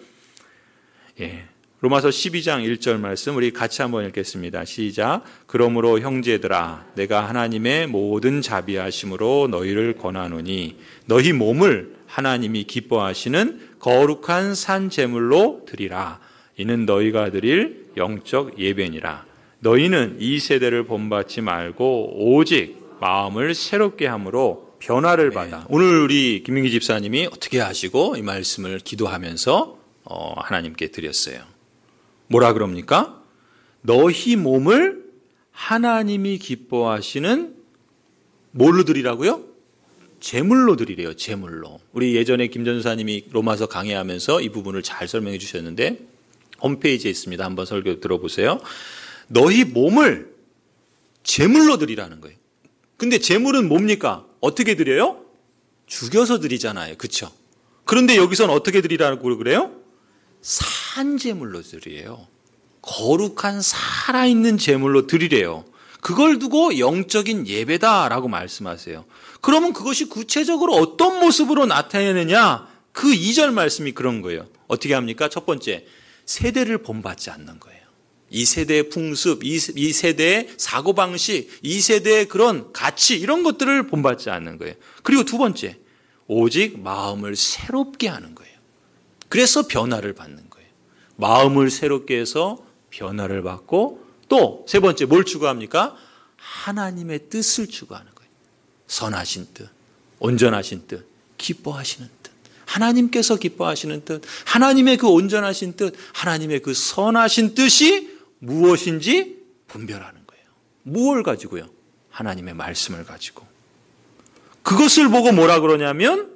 로마서 12장 1절 말씀 우리 같이 한번 읽겠습니다. 시작. 그러므로 형제들아 내가 하나님의 모든 자비하심으로 너희를 권하노니 너희 몸을 하나님이 기뻐하시는 거룩한 산 제물로 드리라. 이는 너희가 드릴 영적 예배니라. 너희는 이 세대를 본받지 말고 오직 마음을 새롭게 함으로 변화를 받아. 오늘 우리 김민기 집사님이 어떻게 하시고 이 말씀을 기도하면서 하나님께 드렸어요. 뭐라 그럽니까? 너희 몸을 하나님이 기뻐하시는 뭘로 드리라고요? 제물로 드리래요. 제물로. 우리 예전에 김 전사님이 로마서 강의하면서 이 부분을 잘 설명해 주셨는데 홈페이지에 있습니다. 한번 설교 들어보세요. 너희 몸을 제물로 드리라는 거예요. 근데 제물은 뭡니까? 어떻게 드려요? 죽여서 드리잖아요. 그렇죠? 그런데 여기서는 어떻게 드리라고 그래요? 산 제물로 드리래요. 거룩한 살아있는 제물로 드리래요. 그걸 두고 영적인 예배다라고 말씀하세요. 그러면 그것이 구체적으로 어떤 모습으로 나타내느냐? 그 2절 말씀이 그런 거예요. 어떻게 합니까? 첫 번째, 세대를 본받지 않는 거예요. 이 세대의 풍습, 이 세대의 사고방식, 이 세대의 그런 가치 이런 것들을 본받지 않는 거예요. 그리고 두 번째, 오직 마음을 새롭게 하는 거예요. 그래서 변화를 받는 거예요. 마음을 새롭게 해서 변화를 받고 또 세 번째 뭘 추구합니까? 하나님의 뜻을 추구하는 거예요. 선하신 뜻, 온전하신 뜻, 기뻐하시는 뜻. 하나님께서 기뻐하시는 뜻, 하나님의 그 온전하신 뜻, 하나님의 그 선하신 뜻이 무엇인지 분별하는 거예요. 무엇을 가지고요? 하나님의 말씀을 가지고. 그것을 보고 뭐라 그러냐면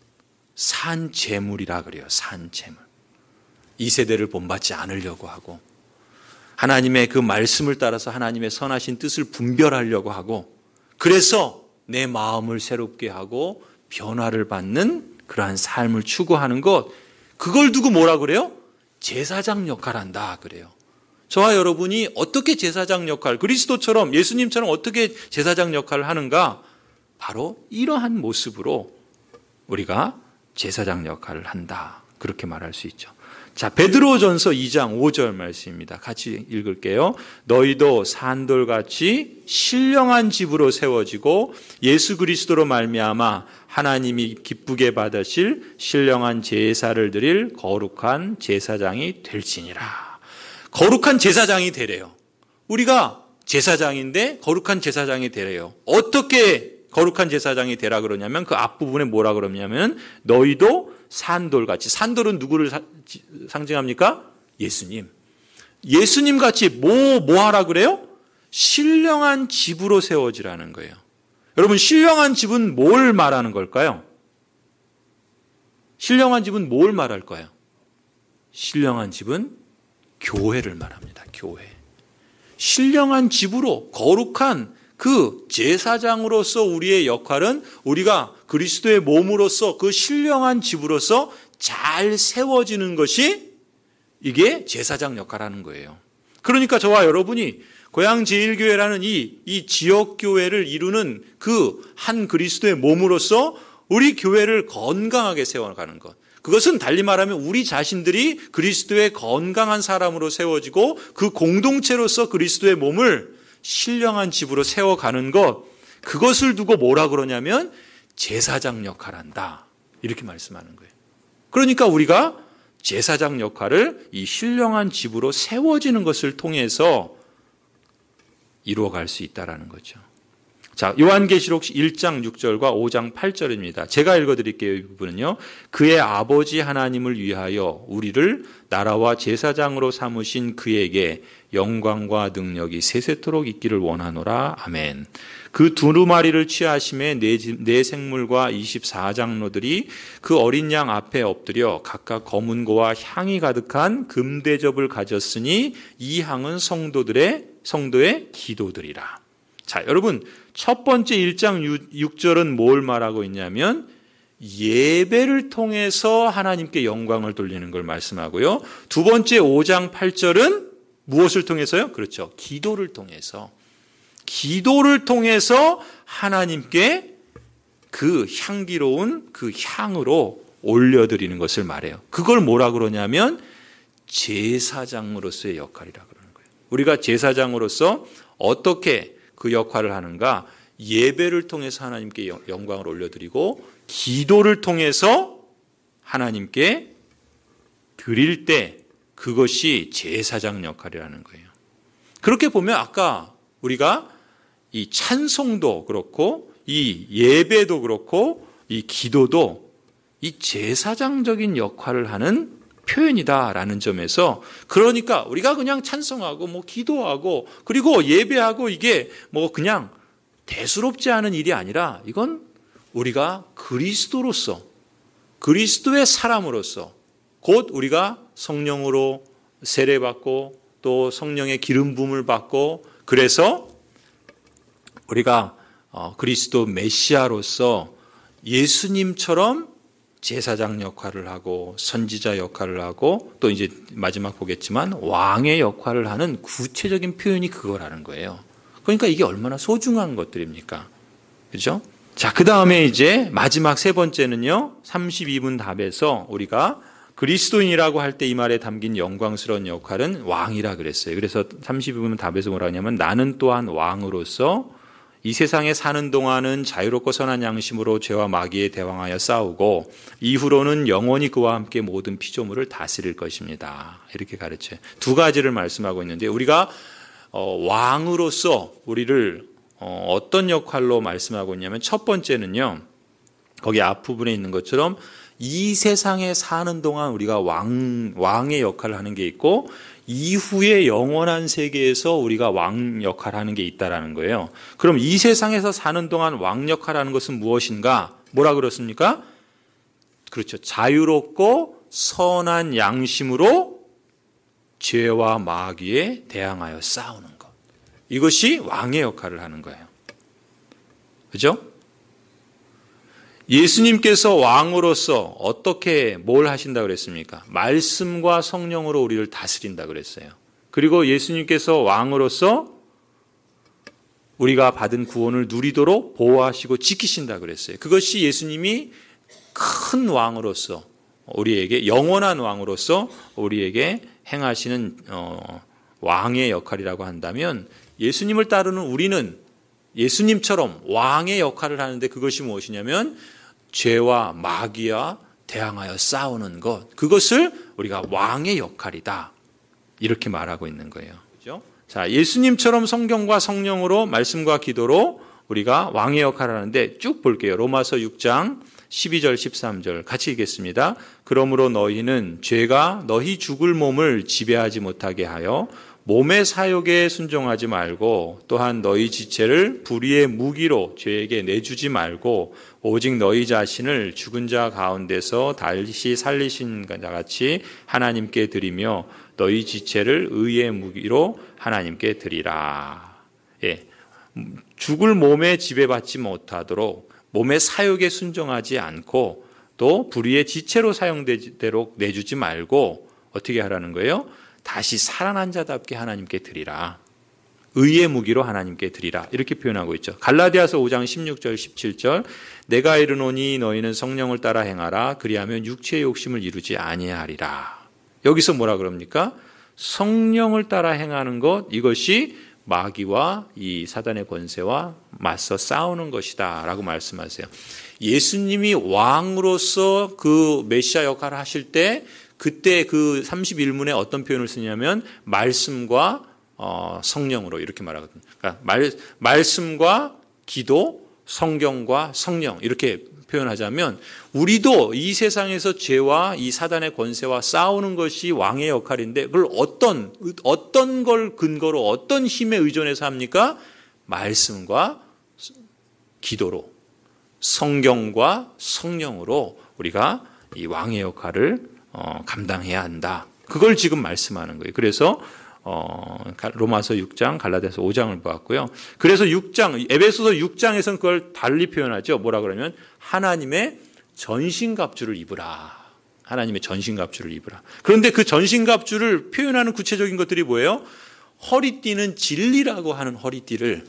산 제물이라 그래요. 산 제물. 이 세대를 본받지 않으려고 하고 하나님의 그 말씀을 따라서 하나님의 선하신 뜻을 분별하려고 하고 그래서 내 마음을 새롭게 하고 변화를 받는 그러한 삶을 추구하는 것, 그걸 두고 뭐라 그래요? 제사장 역할한다 그래요. 저와 여러분이 어떻게 제사장 역할, 그리스도처럼 예수님처럼 어떻게 제사장 역할을 하는가? 바로 이러한 모습으로 우리가 제사장 역할을 한다. 그렇게 말할 수 있죠. 자, 베드로전서 2장 5절 말씀입니다. 같이 읽을게요. 너희도 산돌같이 신령한 집으로 세워지고 예수 그리스도로 말미암아 하나님이 기쁘게 받으실 신령한 제사를 드릴 거룩한 제사장이 될지니라. 거룩한 제사장이 되래요. 우리가 제사장인데 거룩한 제사장이 되래요. 어떻게 거룩한 제사장이 되라 그러냐면 그 앞부분에 뭐라 그러냐면 너희도 산돌같이. 산돌은 누구를 상징합니까? 예수님. 예수님 같이 뭐 하라 그래요? 신령한 집으로 세워지라는 거예요. 여러분, 신령한 집은 뭘 말하는 걸까요? 신령한 집은 뭘 말할까요? 신령한 집은 교회를 말합니다. 교회. 신령한 집으로 거룩한 그 제사장으로서 우리의 역할은 우리가 그리스도의 몸으로서 그 신령한 집으로서 잘 세워지는 것이 이게 제사장 역할하는 거예요. 그러니까 저와 여러분이 고향제일교회라는 이 지역교회를 이루는 그 한 그리스도의 몸으로서 우리 교회를 건강하게 세워가는 것. 그것은 달리 말하면 우리 자신들이 그리스도의 건강한 사람으로 세워지고 그 공동체로서 그리스도의 몸을 신령한 집으로 세워가는 것, 그것을 두고 뭐라 그러냐면 제사장 역할한다. 이렇게 말씀하는 거예요. 그러니까 우리가 제사장 역할을 이 신령한 집으로 세워지는 것을 통해서 이루어갈 수 있다라는 거죠. 자, 요한계시록 1장 6절과 5장 8절입니다. 제가 읽어드릴게요. 이 부분은요. 그의 아버지 하나님을 위하여 우리를 나라와 제사장으로 삼으신 그에게 영광과 능력이 세세토록 있기를 원하노라. 아멘. 그 두루마리를 취하심에 네 생물과 24장로들이 그 어린 양 앞에 엎드려 각각 검은 고와 향이 가득한 금대접을 가졌으니 이 향은 성도의 기도들이라. 자, 여러분, 첫 번째 1장 6절은 뭘 말하고 있냐면 예배를 통해서 하나님께 영광을 돌리는 걸 말씀하고요. 두 번째 5장 8절은 무엇을 통해서요? 그렇죠. 기도를 통해서 하나님께 그 향기로운 그 향으로 올려드리는 것을 말해요. 그걸 뭐라 그러냐면 제사장으로서의 역할이라 그러는 거예요. 우리가 제사장으로서 어떻게 그 역할을 하는가? 예배를 통해서 하나님께 영광을 올려드리고 기도를 통해서 하나님께 드릴 때 그것이 제사장 역할이라는 거예요. 그렇게 보면 아까 우리가 이 찬송도 그렇고 이 예배도 그렇고 이 기도도 이 제사장적인 역할을 하는 표현이다라는 점에서 그러니까 우리가 그냥 찬송하고 뭐 기도하고 그리고 예배하고 이게 뭐 그냥 대수롭지 않은 일이 아니라 이건 우리가 그리스도로서 그리스도의 사람으로서 곧 우리가 성령으로 세례받고 또 성령의 기름 부음을 받고 그래서 우리가 그리스도 메시아로서 예수님처럼 제사장 역할을 하고 선지자 역할을 하고 또 이제 마지막 보겠지만 왕의 역할을 하는 구체적인 표현이 그거라는 거예요. 그러니까 이게 얼마나 소중한 것들입니까? 그렇죠? 자, 그 다음에 이제 마지막 세 번째는요. 32분 답에서 우리가 그리스도인이라고 할 때 이 말에 담긴 영광스러운 역할은 왕이라 그랬어요. 그래서 32분 답에서 뭐라 하냐면 나는 또한 왕으로서 이 세상에 사는 동안은 자유롭고 선한 양심으로 죄와 마귀에 대항하여 싸우고 이후로는 영원히 그와 함께 모든 피조물을 다스릴 것입니다. 이렇게 가르쳐요. 두 가지를 말씀하고 있는데 우리가 왕으로서 우리를 어떤 역할로 말씀하고 있냐면 첫 번째는요. 거기 앞부분에 있는 것처럼 이 세상에 사는 동안 우리가 왕의 역할을 하는 게 있고 이후에 영원한 세계에서 우리가 왕 역할을 하는 게 있다라는 거예요. 그럼 이 세상에서 사는 동안 왕 역할을 하는 것은 무엇인가? 뭐라 그렇습니까? 그렇죠. 자유롭고 선한 양심으로 죄와 마귀에 대항하여 싸우는 것. 이것이 왕의 역할을 하는 거예요. 그렇죠? 예수님께서 왕으로서 어떻게 뭘 하신다 그랬습니까? 말씀과 성령으로 우리를 다스린다 그랬어요. 그리고 예수님께서 왕으로서 우리가 받은 구원을 누리도록 보호하시고 지키신다 그랬어요. 그것이 예수님이 큰 왕으로서 우리에게 영원한 왕으로서 우리에게 행하시는 왕의 역할이라고 한다면 예수님을 따르는 우리는 예수님처럼 왕의 역할을 하는데 그것이 무엇이냐면 죄와 마귀와 대항하여 싸우는 것. 그것을 우리가 왕의 역할이다. 이렇게 말하고 있는 거예요. 그렇죠? 자, 예수님처럼 성경과 성령으로 말씀과 기도로 우리가 왕의 역할을 하는데 쭉 볼게요. 로마서 6장 12절 13절 같이 읽겠습니다. 그러므로 너희는 죄가 너희 죽을 몸을 지배하지 못하게 하여 몸의 사욕에 순종하지 말고 또한 너희 지체를 불의의 무기로 죄에게 내주지 말고 오직 너희 자신을 죽은 자 가운데서 다시 살리신 자 같이 하나님께 드리며 너희 지체를 의의 무기로 하나님께 드리라. 예. 죽을 몸에 지배받지 못하도록 몸의 사욕에 순종하지 않고 또 불의의 지체로 사용되도록 내주지 말고 어떻게 하라는 거예요? 다시 살아난 자답게 하나님께 드리라. 의의 무기로 하나님께 드리라. 이렇게 표현하고 있죠. 갈라디아서 5장 16절 17절 내가 이르노니 너희는 성령을 따라 행하라. 그리하면 육체의 욕심을 이루지 아니하리라. 여기서 뭐라 그럽니까? 성령을 따라 행하는 것 이것이 마귀와 이 사단의 권세와 맞서 싸우는 것이다 라고 말씀하세요. 예수님이 왕으로서 그 메시아 역할을 하실 때 그때 그 31문에 어떤 표현을 쓰냐면 말씀과 성령으로 이렇게 말하거든요. 그러니까 말씀과 기도, 성경과 성령 이렇게 표현하자면 우리도 이 세상에서 죄와 이 사단의 권세와 싸우는 것이 왕의 역할인데 그걸 어떤 걸 근거로 어떤 힘에 의존해서 합니까? 말씀과 기도로 성경과 성령으로 우리가 이 왕의 역할을 감당해야 한다. 그걸 지금 말씀하는 거예요. 그래서 로마서 6장, 갈라디아서 5장을 보았고요. 그래서 6장, 에베소서 6장에서는 그걸 달리 표현하죠. 뭐라 그러면 하나님의 전신갑주를 입으라. 하나님의 전신갑주를 입으라. 그런데 그 전신갑주를 표현하는 구체적인 것들이 뭐예요? 허리띠는 진리라고 하는 허리띠를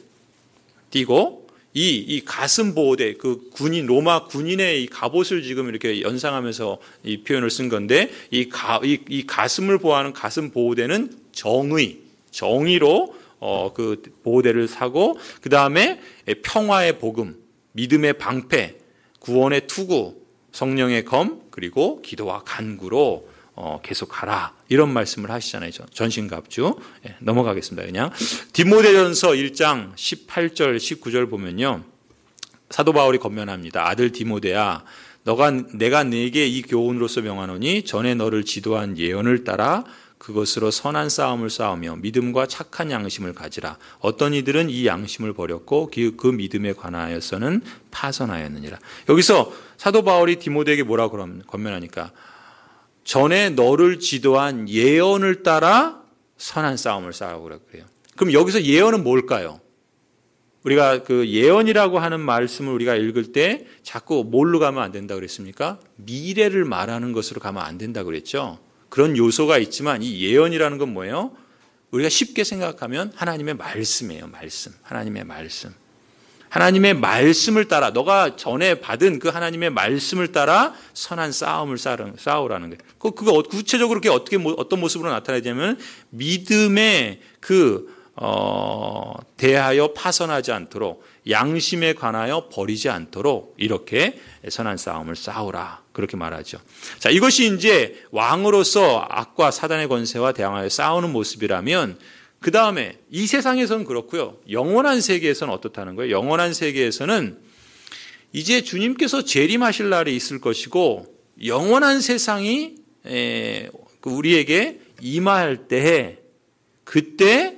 띠고 이 가슴 보호대, 그 군인, 로마 군인의 이 갑옷을 지금 이렇게 연상하면서 이 표현을 쓴 건데 이 가슴을 보호하는 가슴 보호대는 정의로 그 보호대를 사고 그 다음에 평화의 복음, 믿음의 방패, 구원의 투구, 성령의 검, 그리고 기도와 간구로 계속하라. 이런 말씀을 하시잖아요. 전신갑주. 넘어가겠습니다. 그냥. 디모데전서 1장 18절, 19절 보면요. 사도 바울이 권면합니다. 아들 디모데야, 내가 네게 이 교훈으로서 명하노니 전에 너를 지도한 예언을 따라 그것으로 선한 싸움을 싸우며 믿음과 착한 양심을 가지라. 어떤 이들은 이 양심을 버렸고 그 믿음에 관하여서는 파선하였느니라. 여기서 사도 바울이 디모데에게 뭐라고 권면하니까 전에 너를 지도한 예언을 따라 선한 싸움을 싸우라고 그래요. 그럼 여기서 예언은 뭘까요? 우리가 그 예언이라고 하는 말씀을 우리가 읽을 때 자꾸 뭘로 가면 안 된다고 그랬습니까? 미래를 말하는 것으로 가면 안 된다고 그랬죠. 그런 요소가 있지만 이 예언이라는 건 뭐예요? 우리가 쉽게 생각하면 하나님의 말씀이에요. 말씀. 하나님의 말씀. 하나님의 말씀을 따라 너가 전에 받은 그 하나님의 말씀을 따라 선한 싸움을 싸우라는 거예요. 그거 구체적으로 어떤 모습으로 나타나냐면 믿음에 대하여 파선하지 않도록 양심에 관하여 버리지 않도록 이렇게 선한 싸움을 싸우라. 그렇게 말하죠. 자, 이것이 이제 왕으로서 악과 사단의 권세와 대항하여 싸우는 모습이라면 그 다음에 이 세상에서는 그렇고요. 영원한 세계에서는 어떻다는 거예요? 영원한 세계에서는 이제 주님께서 재림하실 날이 있을 것이고 영원한 세상이 우리에게 임할 때에 그때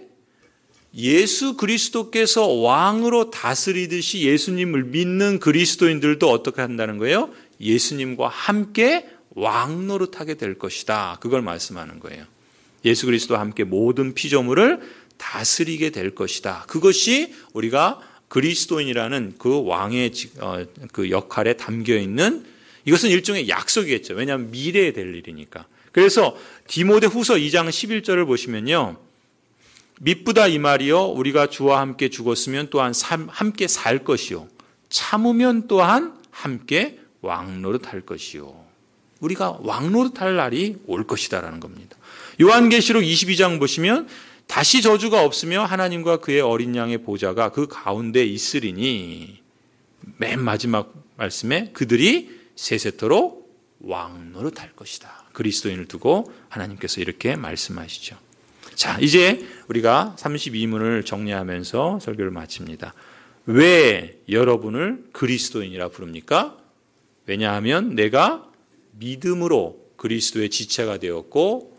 예수 그리스도께서 왕으로 다스리듯이 예수님을 믿는 그리스도인들도 어떻게 한다는 거예요? 예수님과 함께 왕 노릇하게 될 것이다. 그걸 말씀하는 거예요. 예수 그리스도와 함께 모든 피조물을 다스리게 될 것이다. 그것이 우리가 그리스도인이라는 그 왕의 그 역할에 담겨 있는 이것은 일종의 약속이겠죠. 왜냐하면 미래에 될 일이니까. 그래서 디모데 후서 2장 11절을 보시면요. 미쁘다 이 말이요. 우리가 주와 함께 죽었으면 또한 함께 살 것이요. 참으면 또한 함께 왕노릇 할 것이요. 우리가 왕노릇 할 날이 올 것이다라는 겁니다. 요한계시록 22장 보시면 다시 저주가 없으며 하나님과 그의 어린 양의 보좌가 그 가운데 있으리니 맨 마지막 말씀에 그들이 세세토록 왕노릇 할 것이다. 그리스도인을 두고 하나님께서 이렇게 말씀하시죠. 자, 이제 우리가 32문을 정리하면서 설교를 마칩니다. 왜 여러분을 그리스도인이라 부릅니까? 왜냐하면 내가 믿음으로 그리스도의 지체가 되었고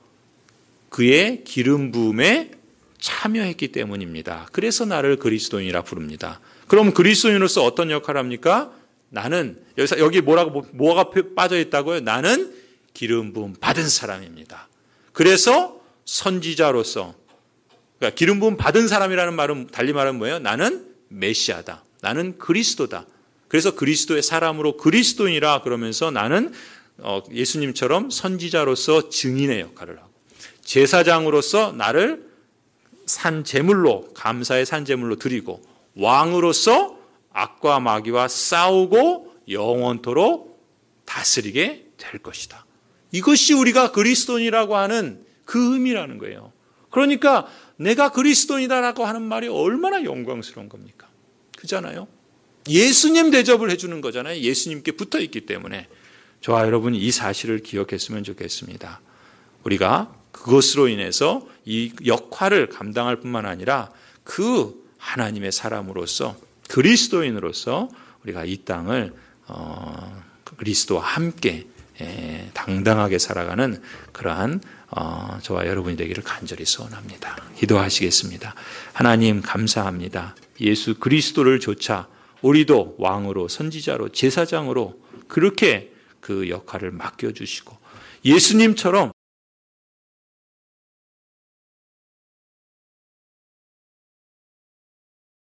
그의 기름 부음에 참여했기 때문입니다. 그래서 나를 그리스도인이라 부릅니다. 그럼 그리스도인으로서 어떤 역할을 합니까? 나는 여기 뭐가 빠져 있다고요? 나는 기름 부음 받은 사람입니다. 그래서 선지자로서 그러니까 기름 부음 받은 사람이라는 말은 달리 말하면 뭐예요? 나는 메시아다. 나는 그리스도다. 그래서 그리스도의 사람으로 그리스도인이라 그러면서 나는 예수님처럼 선지자로서 증인의 역할을 하고 제사장으로서 나를 산제물로 감사의 산제물로 드리고 왕으로서 악과 마귀와 싸우고 영원토록 다스리게 될 것이다. 이것이 우리가 그리스도인이라고 하는 그 의미라는 거예요. 그러니까 내가 그리스도인이다라고 하는 말이 얼마나 영광스러운 겁니까? 그잖아요. 예수님 대접을 해주는 거잖아요. 예수님께 붙어 있기 때문에 저와 여러분이 이 사실을 기억했으면 좋겠습니다. 우리가 그것으로 인해서 이 역할을 감당할 뿐만 아니라 그 하나님의 사람으로서 그리스도인으로서 우리가 이 땅을 그리스도와 함께 당당하게 살아가는 그러한 저와 여러분이 되기를 간절히 소원합니다. 기도하시겠습니다. 하나님 감사합니다. 예수 그리스도를 조차 우리도 왕으로 선지자로 제사장으로 그렇게 그 역할을 맡겨주시고 예수님처럼